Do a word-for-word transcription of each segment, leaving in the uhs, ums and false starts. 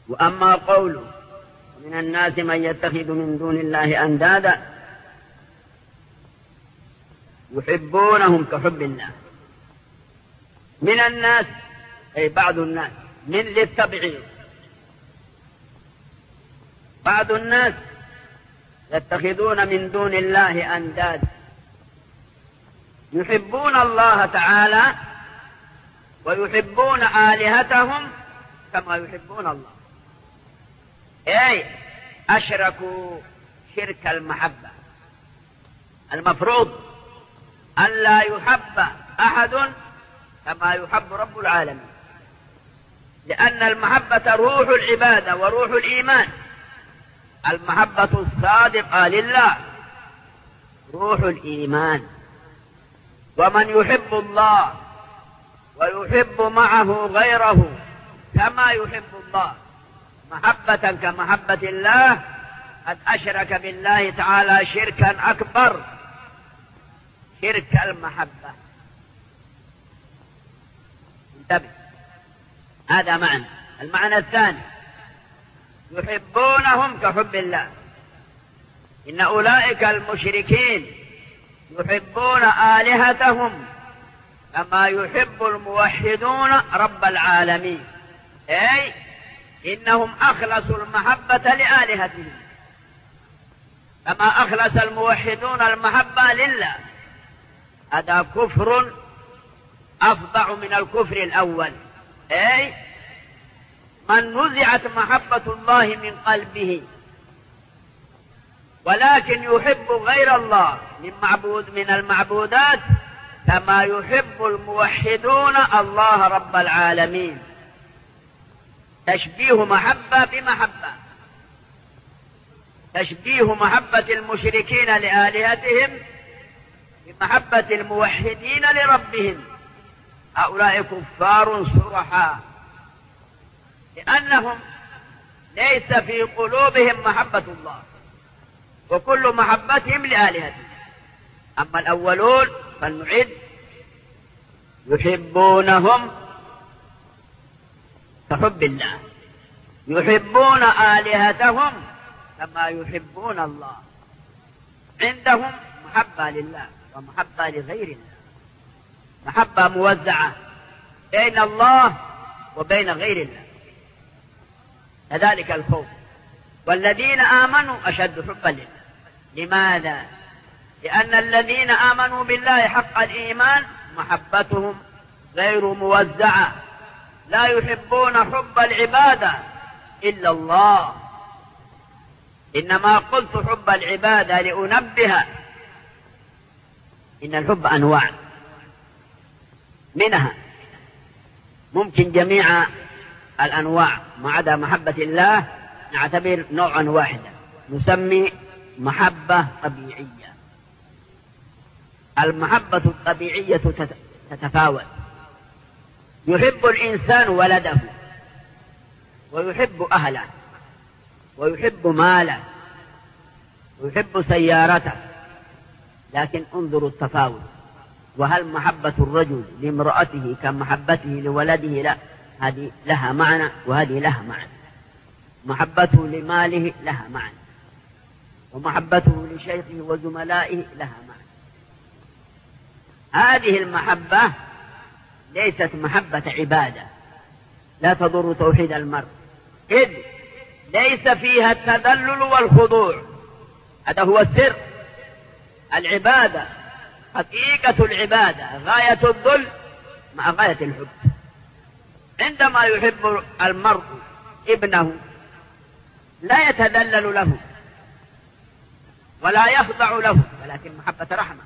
وأما قوله من الناس من يتخذ من دون الله أندادا يحبونهم كحب الله. من الناس أي بعض الناس، من للتبعيض، بعض الناس يتخذون من دون الله أندادا يحبون الله تعالى ويحبون آلهتهم كما يحبون الله، أي أشركوا شرك المحبة. المفروض أن لا يحب أحد كما يحب رب العالمين، لأن المحبة روح العبادة وروح الإيمان. المحبة الصادقة لله روح الإيمان. ومن يحب الله ويحب معه غيره كما يحب الله محبة كمحبة الله قد أشرك بالله تعالى شركا أكبر، شرك المحبة. انتبه، هذا معنى. المعنى الثاني يحبونهم كحب الله. إن أولئك المشركين يحبون آلهتهم كما يحب الموحدون رب العالمين، أي إنهم أخلصوا المحبة لآلهتهم كما أخلص الموحدون المحبة لله. هذا كفر أفظع من الكفر الأول، أي من نزعت محبة الله من قلبه ولكن يحب غير الله من معبود من المعبودات كما يحب الموحدون الله رب العالمين. تشبيه محبة بمحبة، تشبيه محبة المشركين لآلهتهم بمحبة الموحدين لربهم. هؤلاء كفار صرحاء، لأنهم ليس في قلوبهم محبة الله وكل محبتهم لآلهتهم. أما الأولون فلنعد يحبونهم كحب الله، يحبون آلهتهم كما يحبون الله. عندهم محبة لله ومحبة لغير الله، محبة موزعة بين الله وبين غير الله. كذلك الخوف. والذين آمنوا أشد حبا لله. لماذا؟ لأن الذين آمنوا بالله حق الإيمان محبتهم غير موزعة، لا يحبون حب العبادة إلا الله. إنما قلت حب العبادة لأنبه إن الحب أنواع، منها ممكن جميع الأنواع ما عدا محبة الله نعتبر نوعا واحدا، نسمي محبة طبيعية. المحبة الطبيعية تتفاوت. يحب الإنسان ولده ويحب أهله ويحب ماله ويحب سيارته، لكن انظروا التفاوت. وهل محبة الرجل لامرأته كمحبته لولده؟ لا، هذه لها معنى وهذه لها معنى. محبته لماله لها معنى، ومحبته لشيخه وزملائه لها معنى. هذه المحبة ليست محبة عبادة، لا تضر توحيد المرء، إذ ليس فيها التذلل والخضوع. هذا هو السر. العبادة حقيقة العبادة غاية الذل مع غاية الحب. عندما يحب المرء ابنه لا يتذلل له ولا يخضع له، ولكن محبة رحمة.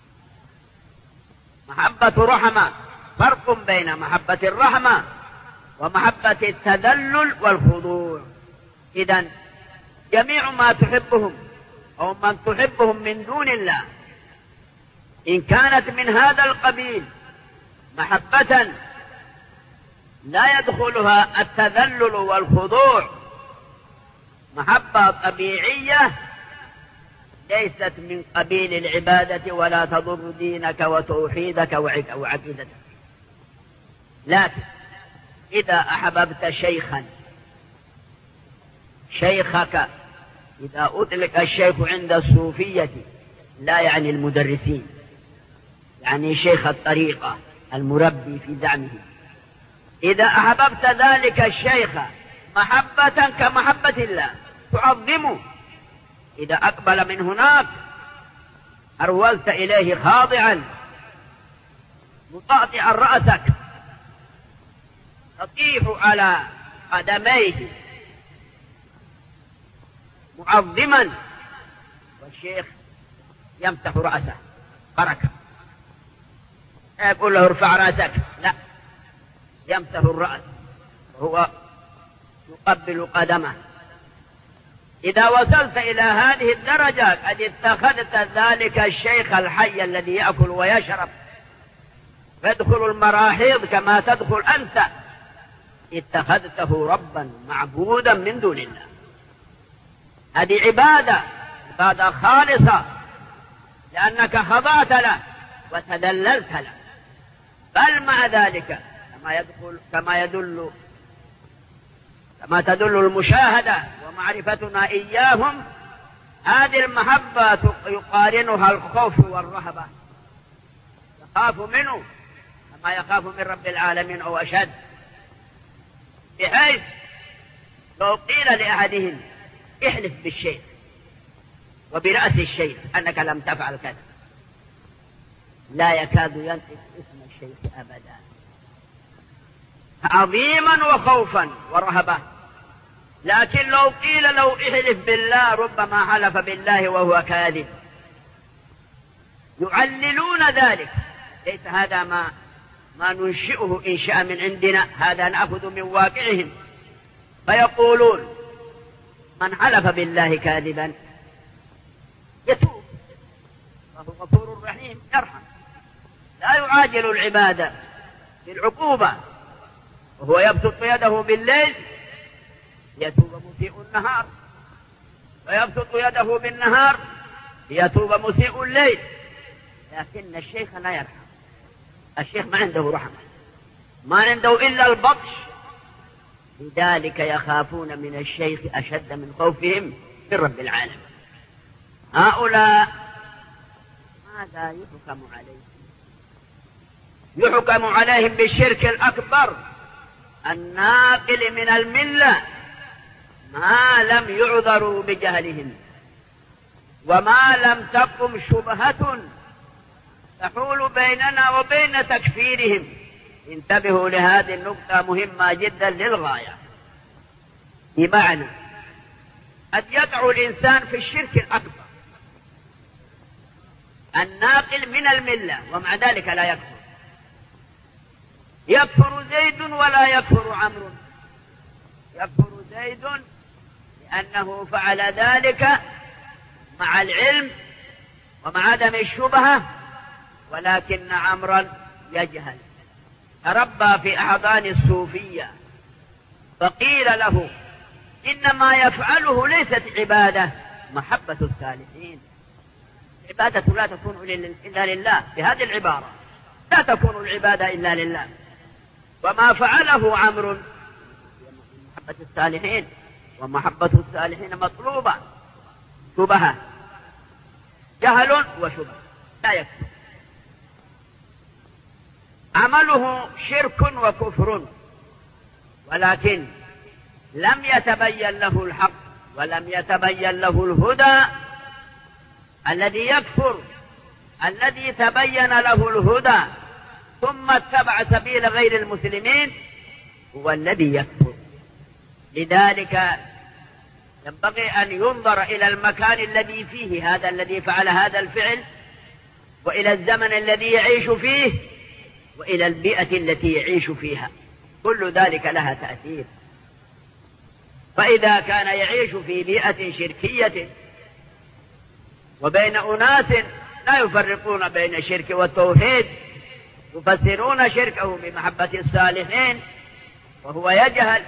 محبة رحمة، فرق بين محبة الرحمة ومحبة التذلل والخضوع. إذن جميع ما تحبهم أو من تحبهم من دون الله إن كانت من هذا القبيل محبة لا يدخلها التذلل والخضوع، محبة طبيعية ليست من قبيل العبادة ولا تضر دينك وتوحيدك وعقيدتك. لكن إذا أحببت شيخا شيخك. إذا أطلق الشيخ عند الصوفية لا يعني المدرسين، يعني شيخ الطريقة المربي في زعمه. إذا أحببت ذلك الشيخ محبة كمحبة الله تعظمه، إذا أقبل من هناك أرولت إليه خاضعا مطاطئا رأسك تطيح على قدميه معظما، والشيخ يمسح رأسه بركة، يقول له ارفع رأسك، لا، يمسح الرأس وهو يقبل قدمه. إذا وصلت إلى هذه الدرجة قد اتخذت ذلك الشيخ الحي الذي يأكل ويشرب يدخل المراحيض كما تدخل أنت، اتخذته ربا معبودا من دون الله. هذه عبادة، عبادة خالصة، لأنك خضعت له وتدللت له. بل مع ذلك كما يدخل كما يدل كما تدل المشاهدة ومعرفتنا إياهم، هذه المحبة يقارنها الخوف والرهبة، يخاف منه كما يخاف من رب العالمين أو أشد، بحيث لو قيل لأحدهم احلف بالشيخ وبرأس الشيخ أنك لم تفعل كذا لا يكاد ينطق اسم الشيخ أبدا، عظيما وخوفا ورهبة. لكن لو قيل لو احلف بالله ربما حلف بالله وهو كاذب، يعللون ذلك. ليس هذا ما ما ننشئه إنشاء من عندنا، هذا نأخذ من واقعهم. فيقولون من حلف بالله كاذبا يتوب وهو غفور رحيم يرحم، لا يعاجل العبادة بالعقوبة، وهو يبسط يده بالليل ليتوب مسيء النهار، ويبسط يده بالنهار ليتوب مسيء الليل. لكن الشيخ لا يرحم، الشيخ ما عنده رحمة، ما عنده إلا البطش. لذلك يخافون من الشيخ أشد من خوفهم من رب العالمين. هؤلاء ماذا يحكم عليهم؟ يحكم عليهم بالشرك الأكبر الناقل من الملة، ما لم يعذروا بجهلهم وما لم تقم شبهة تحول بيننا وبين تكفيرهم. انتبهوا لهذه النقطة مهمة جدا للغاية. بمعنى قد يقع الإنسان في الشرك الأكبر الناقل من الملة ومع ذلك لا يكفر. يكفر زيد ولا يكفر عمرو، يكفر زيد لأنه فعل ذلك مع العلم ومع عدم الشبهة، ولكن عمرا يجهل، تربى في أحضان الصوفية، فقيل له إنما يفعله ليست عبادة، محبة الصالحين. العبادة لا تكون إلا لله، بهذه العبارة لا تكون العبادة إلا لله. وما فعله عمرو محبة الصالحين، ومحبة الصالحين مطلوبة. شبهة، جهل وشبهة لا يكفي. عمله شرك وكفر، ولكن لم يتبين له الحق ولم يتبين له الهدى. الذي يكفر الذي تبين له الهدى ثم اتبع سبيل غير المسلمين هو الذي يكفر. لذلك ينبغي أن ينظر إلى المكان الذي فيه هذا الذي فعل هذا الفعل، وإلى الزمن الذي يعيش فيه، وإلى البيئة التي يعيش فيها، كل ذلك لها تأثير. فإذا كان يعيش في بيئة شركية وبين أناس لا يفرقون بين الشرك والتوحيد، يفسرون شركه بمحبة الصالحين وهو يجهل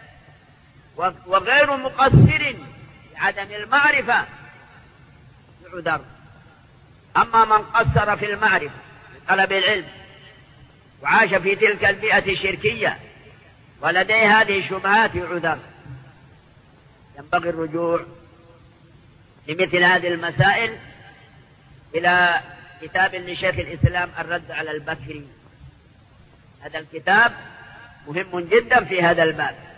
وغير مقصر بعدم المعرفة، يعذر. أما من قصر في المعرفة طلب العلم وعاش في تلك البيئة الشركية ولديه هذه الشبهات يعذر. ينبغي الرجوع لمثل هذه المسائل إلى كتاب لشيخ الإسلام الرد على البكري. هذا الكتاب مهم جدا في هذا الباب.